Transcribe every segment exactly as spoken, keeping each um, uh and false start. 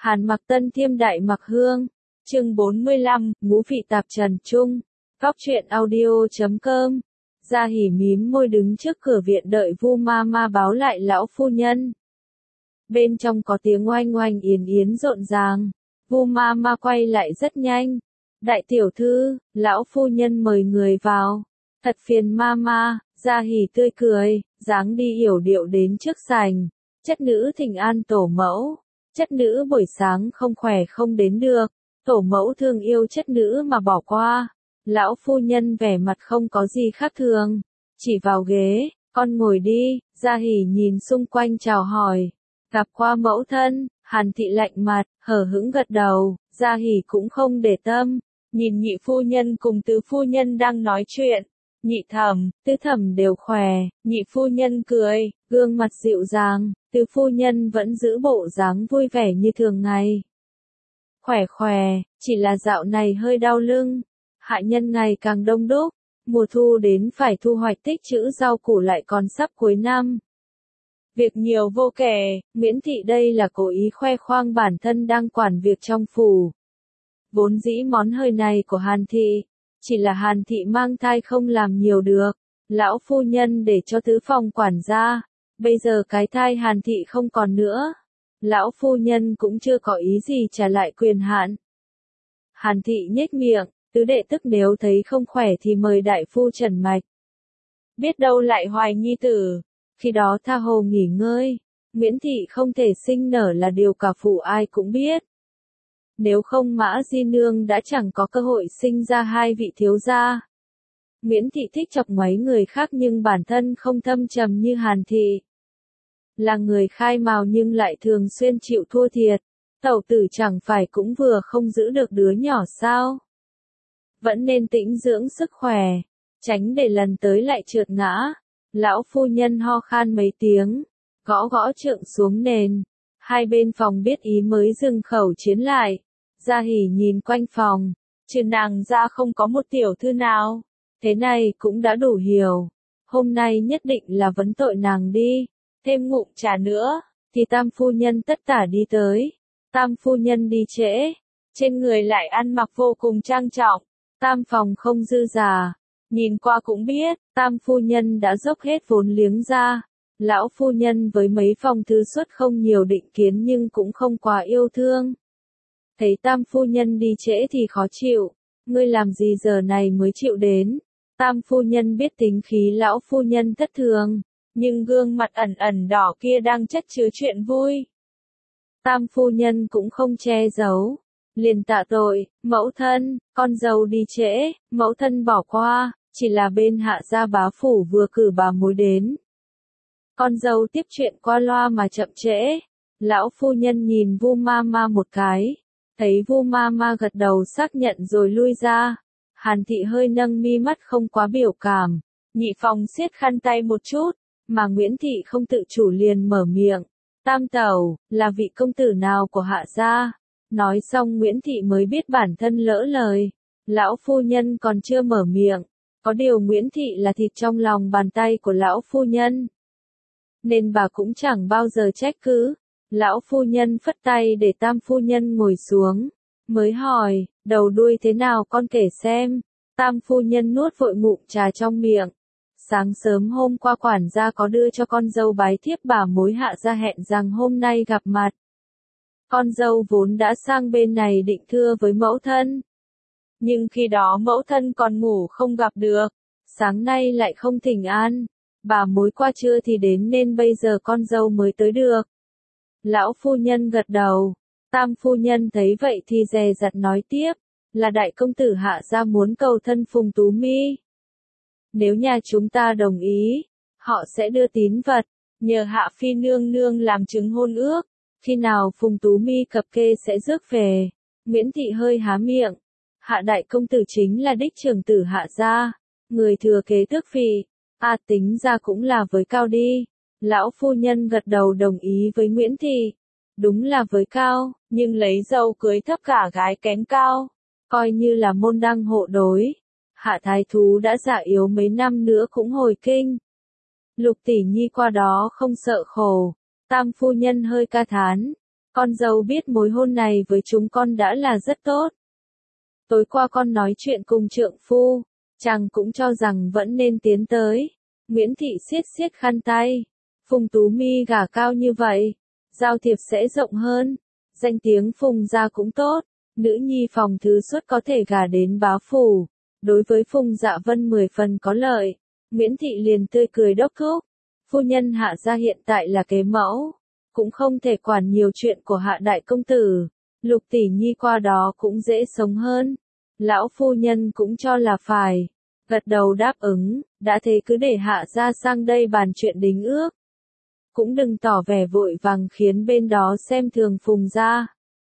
Hàn Mặc Tân Thiêm Đại Mặc Hương, chương bốn mươi lăm, Ngũ Vị Tạp Trần Trung, Góc truyện audio chấm com. Gia Hỉ mím môi đứng trước cửa viện đợi Vu Ma Ma báo lại lão phu nhân. Bên trong có tiếng oanh oanh yến yến rộn ràng. Vu Ma Ma quay lại rất nhanh. Đại tiểu thư, lão phu nhân mời người vào. Thật phiền Ma Ma. Gia Hỉ tươi cười, dáng đi yểu điệu đến trước sảnh. Chất nữ thỉnh an tổ mẫu. Chất nữ buổi sáng không khỏe không đến được. Tổ mẫu thương yêu chất nữ mà bỏ qua. Lão phu nhân vẻ mặt không có gì khác thường. Chỉ vào ghế, con ngồi đi. Gia Hỉ nhìn xung quanh chào hỏi. Gặp qua mẫu thân, Hàn thị lạnh mặt, hờ hững gật đầu. Gia Hỉ cũng không để tâm. Nhìn nhị phu nhân cùng tứ phu nhân đang nói chuyện. Nhị thẩm, tứ thẩm đều khỏe. Nhị phu nhân cười, gương mặt dịu dàng. Tứ phu nhân vẫn giữ bộ dáng vui vẻ như thường ngày. Khỏe khỏe, chỉ là dạo này hơi đau lưng. Hạ nhân ngày càng đông đúc. Mùa thu đến phải thu hoạch tích trữ rau củ lại còn sắp cuối năm. Việc nhiều vô kể, Nguyễn thị đây là cố ý khoe khoang bản thân đang quản việc trong phủ. Vốn dĩ món hơi này của Hàn thị, chỉ là Hàn thị mang thai không làm nhiều được. Lão phu nhân để cho tứ phòng quản gia. Bây giờ cái thai Hàn thị không còn nữa. Lão phu nhân cũng chưa có ý gì trả lại quyền hạn. Hàn thị nhếch miệng, tứ đệ tức nếu thấy không khỏe thì mời đại phu trần mạch. Biết đâu lại hoài nhi tử. Khi đó tha hồ nghỉ ngơi. Nguyễn thị không thể sinh nở là điều cả phủ ai cũng biết. Nếu không Mã Di Nương đã chẳng có cơ hội sinh ra hai vị thiếu gia. Nguyễn thị thích chọc ngoáy người khác nhưng bản thân không thâm trầm như Hàn thị. Là người khai mào nhưng lại thường xuyên chịu thua thiệt. Tẩu tử chẳng phải cũng vừa không giữ được đứa nhỏ sao? Vẫn nên tĩnh dưỡng sức khỏe, tránh để lần tới lại trượt ngã. Lão phu nhân ho khan mấy tiếng, gõ gõ trượng xuống nền. Hai bên phòng biết ý mới dừng khẩu chiến lại. Gia Hỉ nhìn quanh phòng, trừ nàng ra không có một tiểu thư nào. Thế này cũng đã đủ hiểu. Hôm nay nhất định là vấn tội nàng đi. Thêm ngụm trà nữa, thì tam phu nhân tất tả đi tới. Tam phu nhân đi trễ, trên người lại ăn mặc vô cùng trang trọng. Tam phòng không dư giả. Nhìn qua cũng biết, tam phu nhân đã dốc hết vốn liếng ra. Lão phu nhân với mấy phòng thư xuất không nhiều định kiến nhưng cũng không quá yêu thương. Thấy tam phu nhân đi trễ thì khó chịu. Ngươi làm gì giờ này mới chịu đến? Tam phu nhân biết tính khí lão phu nhân thất thường. Nhưng gương mặt ẩn ẩn đỏ kia đang chất chứa chuyện vui. Tam phu nhân cũng không che giấu. Liền tạ tội, mẫu thân, con dâu đi trễ, mẫu thân bỏ qua, chỉ là bên hạ gia bá phủ vừa cử bà mối đến. Con dâu tiếp chuyện qua loa mà chậm trễ. Lão phu nhân nhìn Vu Ma Ma một cái, thấy Vu Ma Ma gật đầu xác nhận rồi lui ra. Hàn thị hơi nâng mi mắt không quá biểu cảm, nhị phòng siết khăn tay một chút, mà Nguyễn thị không tự chủ liền mở miệng. Tam tẩu, là vị công tử nào của hạ gia? Nói xong Nguyễn thị mới biết bản thân lỡ lời. Lão phu nhân còn chưa mở miệng. Có điều Nguyễn thị là thịt trong lòng bàn tay của lão phu nhân. Nên bà cũng chẳng bao giờ trách cứ. Lão phu nhân phất tay để tam phu nhân ngồi xuống. Mới hỏi, đầu đuôi thế nào con kể xem. Tam phu nhân nuốt vội ngụm trà trong miệng. Sáng sớm hôm qua quản gia có đưa cho con dâu bái thiếp bà mối hạ gia hẹn rằng hôm nay gặp mặt. Con dâu vốn đã sang bên này định thưa với mẫu thân. Nhưng khi đó mẫu thân còn ngủ không gặp được. Sáng nay lại không thỉnh an. Bà mối qua trưa thì đến nên bây giờ con dâu mới tới được. Lão phu nhân gật đầu. Tam phu nhân thấy vậy thì dè dặt nói tiếp. Là đại công tử hạ gia muốn cầu thân Phùng Tú Mi. Nếu nhà chúng ta đồng ý, họ sẽ đưa tín vật. Nhờ hạ phi nương nương làm chứng hôn ước. Khi nào Phùng Tú Mi cập kê sẽ rước về. Nguyễn thị hơi há miệng. Hạ đại công tử chính là đích trưởng tử hạ gia. Người thừa kế tước vị. À tính ra cũng là với cao đi. Lão phu nhân gật đầu đồng ý với Nguyễn thị. Đúng là với cao, nhưng lấy dâu cưới thấp cả gái kén cao. Coi như là môn đăng hộ đối. Hạ thái thú đã già yếu mấy năm nữa cũng hồi kinh. Lục tỷ nhi qua đó không sợ khổ. Tam phu nhân hơi ca thán. Con dâu biết mối hôn này với chúng con đã là rất tốt. Tối qua con nói chuyện cùng trượng phu, chàng cũng cho rằng vẫn nên tiến tới. Nguyễn Thị siết siết khăn tay. Phùng Tú My gả cao như vậy, giao thiệp sẽ rộng hơn. Danh tiếng Phùng gia cũng tốt, nữ nhi phòng thứ suất có thể gả đến bá phủ. Đối với Phùng Dạ Vân mười phần có lợi. Nguyễn Thị liền tươi cười đốc thúc. Phu nhân Hạ gia hiện tại là kế mẫu, cũng không thể quản nhiều chuyện của Hạ đại công tử. Lục tỷ nhi qua đó cũng dễ sống hơn. Lão phu nhân cũng cho là phải. Gật đầu đáp ứng, đã thế cứ để Hạ gia sang đây bàn chuyện đính ước. Cũng đừng tỏ vẻ vội vàng khiến bên đó xem thường Phùng gia.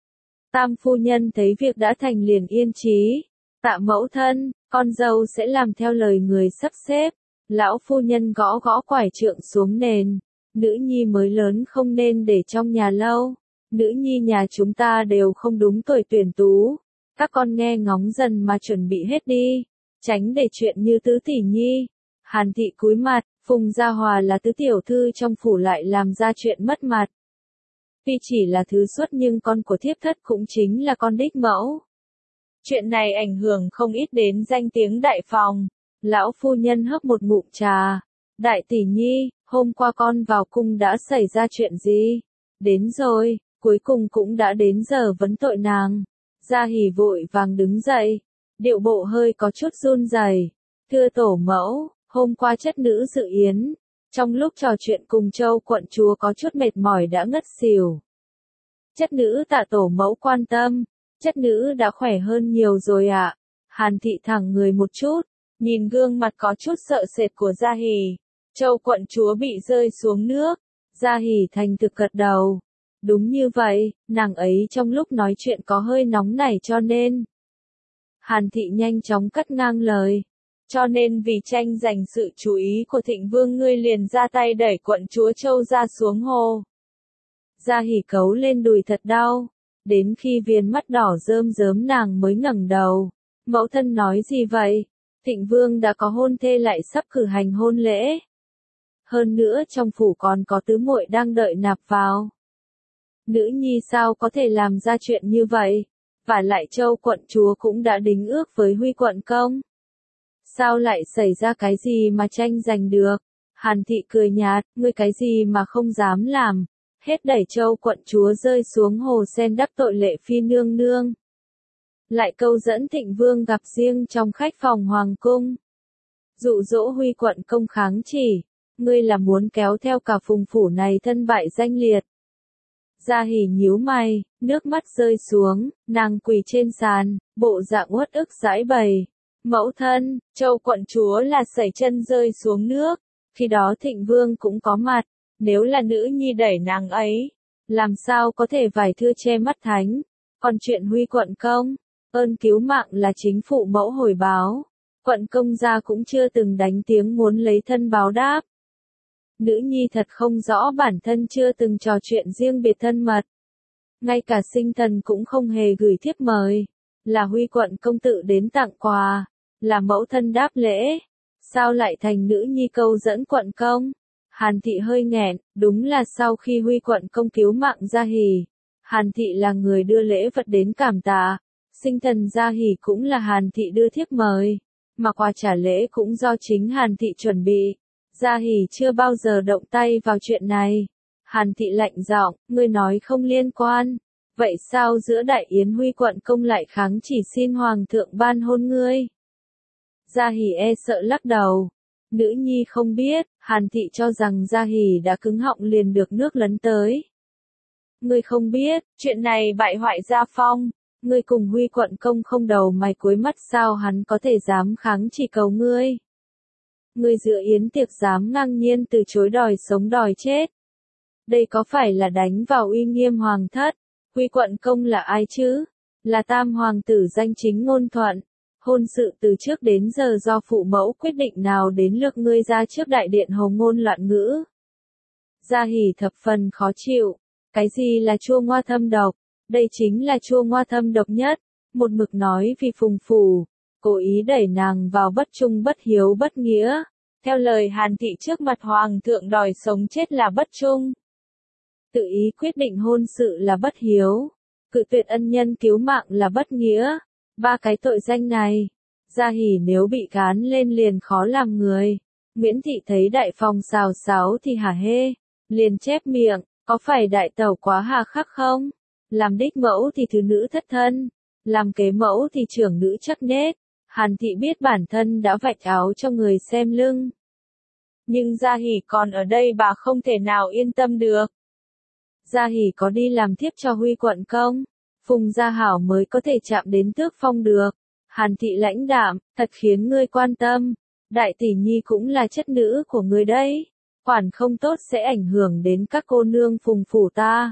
Tam phu nhân thấy việc đã thành liền yên chí. Tạ mẫu thân, con dâu sẽ làm theo lời người sắp xếp. Lão phu nhân gõ gõ quải trượng xuống nền. Nữ nhi mới lớn không nên để trong nhà lâu. Nữ nhi nhà chúng ta đều không đúng tuổi tuyển tú. Các con nghe ngóng dần mà chuẩn bị hết đi. Tránh để chuyện như tứ tỷ nhi. Hàn thị cúi mặt, Phùng Gia Hòa là tứ tiểu thư trong phủ lại làm ra chuyện mất mặt. Tuy chỉ là thứ xuất nhưng con của thiếp thất cũng chính là con đích mẫu. Chuyện này ảnh hưởng không ít đến danh tiếng đại phòng. Lão phu nhân hấp một ngụm trà. Đại tỷ nhi, hôm qua con vào cung đã xảy ra chuyện gì? Đến rồi, cuối cùng cũng đã đến giờ vấn tội nàng. Gia Hỉ vội vàng đứng dậy. Điệu bộ hơi có chút run rẩy. Thưa tổ mẫu, hôm qua chất nữ dự yến. Trong lúc trò chuyện cùng Châu quận chúa có chút mệt mỏi đã ngất xỉu. Chất nữ tạ tổ mẫu quan tâm. Chất nữ đã khỏe hơn nhiều rồi ạ. À? Hàn thị thẳng người một chút. Nhìn gương mặt có chút sợ sệt của Gia Hỉ. Châu quận chúa bị rơi xuống nước. Gia Hỉ thành thực gật đầu. Đúng như vậy, nàng ấy trong lúc nói chuyện có hơi nóng nảy cho nên. Hàn thị nhanh chóng cắt ngang lời. Cho nên vì tranh giành sự chú ý của Thịnh Vương ngươi liền ra tay đẩy quận chúa Châu ra xuống hồ. Gia Hỉ cấu lên đùi thật đau. Đến khi viền mắt đỏ rơm rớm nàng mới ngẩng đầu. Mẫu thân nói gì vậy? Thịnh Vương đã có hôn thê lại sắp cử hành hôn lễ. Hơn nữa trong phủ còn có tứ muội đang đợi nạp vào. Nữ nhi sao có thể làm ra chuyện như vậy? Và lại Châu quận chúa cũng đã đính ước với Huy quận công. Sao lại xảy ra cái gì mà tranh giành được? Hàn thị cười nhạt, ngươi cái gì mà không dám làm? Hết đẩy Châu quận chúa rơi xuống hồ sen đắc tội lệ phi nương nương. Lại câu dẫn Thịnh Vương gặp riêng trong khách phòng hoàng cung. Dụ dỗ Huy quận công kháng chỉ. Ngươi là muốn kéo theo cả phùng phủ này thân bại danh liệt. Gia Hỉ nhíu mày, nước mắt rơi xuống, nàng quỳ trên sàn, bộ dạng uất ức giãi bày. Mẫu thân, Châu quận chúa là sẩy chân rơi xuống nước, khi đó Thịnh Vương cũng có mặt, nếu là nữ nhi đẩy nàng ấy, làm sao có thể vải thưa che mắt thánh, còn chuyện Huy quận công, ơn cứu mạng là chính phụ mẫu hồi báo, quận công gia cũng chưa từng đánh tiếng muốn lấy thân báo đáp. Nữ nhi thật không rõ bản thân chưa từng trò chuyện riêng biệt thân mật. Ngay cả sinh thần cũng không hề gửi thiếp mời. Là Huy quận công tự đến tặng quà. Là mẫu thân đáp lễ. Sao lại thành nữ nhi câu dẫn quận công? Hàn thị hơi nghẹn, đúng là sau khi Huy quận công cứu mạng Gia Hỉ. Hàn thị là người đưa lễ vật đến cảm tạ. Sinh thần Gia Hỉ cũng là Hàn thị đưa thiếp mời. Mà quà trả lễ cũng do chính Hàn thị chuẩn bị. Gia Hỉ chưa bao giờ động tay vào chuyện này. Hàn thị lạnh giọng, ngươi nói không liên quan. Vậy sao giữa đại yến Huy quận công lại kháng chỉ xin hoàng thượng ban hôn ngươi? Gia Hỉ e sợ lắc đầu. Nữ nhi không biết, Hàn thị cho rằng Gia Hỉ đã cứng họng liền được nước lấn tới. Ngươi không biết, chuyện này bại hoại gia phong. Ngươi cùng Huy quận công không đầu mày cuối mắt sao hắn có thể dám kháng chỉ cầu ngươi? Ngươi giữa yến tiệc dám ngang nhiên từ chối đòi sống đòi chết. Đây có phải là đánh vào uy nghiêm hoàng thất? Huy quận công là ai chứ? Là tam hoàng tử danh chính ngôn thuận. Hôn sự từ trước đến giờ do phụ mẫu quyết định nào đến lượt ngươi ra trước đại điện hồ ngôn loạn ngữ. Gia Hỉ thập phần khó chịu. Cái gì là chua ngoa thâm độc? Đây chính là chua ngoa thâm độc nhất. Một mực nói vì phùng phủ. Cố ý đẩy nàng vào bất trung bất hiếu bất nghĩa. Theo lời Hàn thị trước mặt hoàng thượng đòi sống chết là bất trung. Tự ý quyết định hôn sự là bất hiếu, cự tuyệt ân nhân cứu mạng là bất nghĩa. Ba cái tội danh này, Gia Hỉ nếu bị gán lên liền khó làm người. Nguyễn Thị thấy đại phòng xào xáo thì hả hê, liền chép miệng, có phải đại tẩu quá hà khắc không? Làm đích mẫu thì thứ nữ thất thân, làm kế mẫu thì trưởng nữ chắc nết. Hàn Thị biết bản thân đã vạch áo cho người xem lưng. Nhưng Gia Hỉ còn ở đây bà không thể nào yên tâm được. Gia Hỉ có đi làm thiếp cho Huy quận công, Phùng Gia Hảo mới có thể chạm đến tước phong được. Hàn Thị lãnh đạm, thật khiến ngươi quan tâm. Đại tỷ nhi cũng là chất nữ của ngươi đấy. Quản không tốt sẽ ảnh hưởng đến các cô nương phùng phủ ta.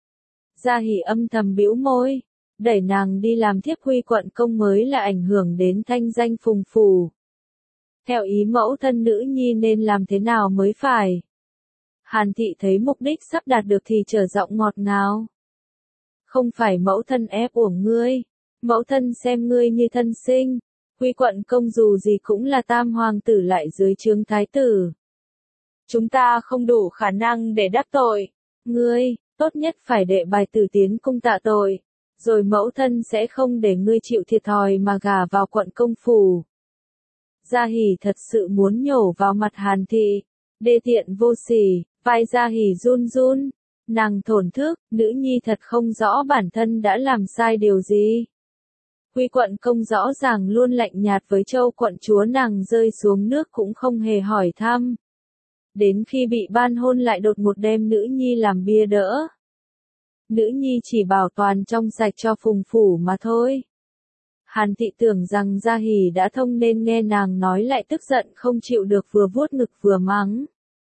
Gia Hỉ âm thầm bĩu môi. Đẩy nàng đi làm thiếp Huy quận công mới là ảnh hưởng đến thanh danh phùng phủ. Theo ý mẫu thân nữ nhi nên làm thế nào mới phải? Hàn Thị thấy mục đích sắp đạt được thì trở giọng ngọt ngào. Không phải mẫu thân ép uổng ngươi. Mẫu thân xem ngươi như thân sinh. Huy quận công dù gì cũng là tam hoàng tử lại dưới trướng thái tử. Chúng ta không đủ khả năng để đắc tội. Ngươi, tốt nhất phải đệ bài tử tiến cung tạ tội. Rồi mẫu thân sẽ không để ngươi chịu thiệt thòi mà gả vào quận công phủ. Gia Hỉ thật sự muốn nhổ vào mặt Hàn Thị. Đê tiện vô sỉ, vai Gia Hỉ run run. Nàng thổn thức, nữ nhi thật không rõ bản thân đã làm sai điều gì. Huy quận công rõ ràng luôn lạnh nhạt với Châu quận chúa, nàng rơi xuống nước cũng không hề hỏi thăm. Đến khi bị ban hôn lại đột ngột đem nữ nhi làm bia đỡ. Nữ nhi chỉ bảo toàn trong sạch cho phùng phủ mà thôi. Hàn Thị tưởng rằng Gia Hỉ đã thông nên nghe nàng nói lại tức giận không chịu được, vừa vuốt ngực vừa mắng.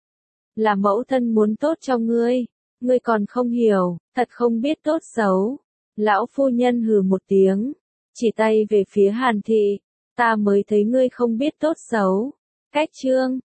Là mẫu thân muốn tốt cho ngươi, ngươi còn không hiểu, thật không biết tốt xấu. Lão phu nhân hừ một tiếng, chỉ tay về phía Hàn Thị, ta mới thấy ngươi không biết tốt xấu. Cách chương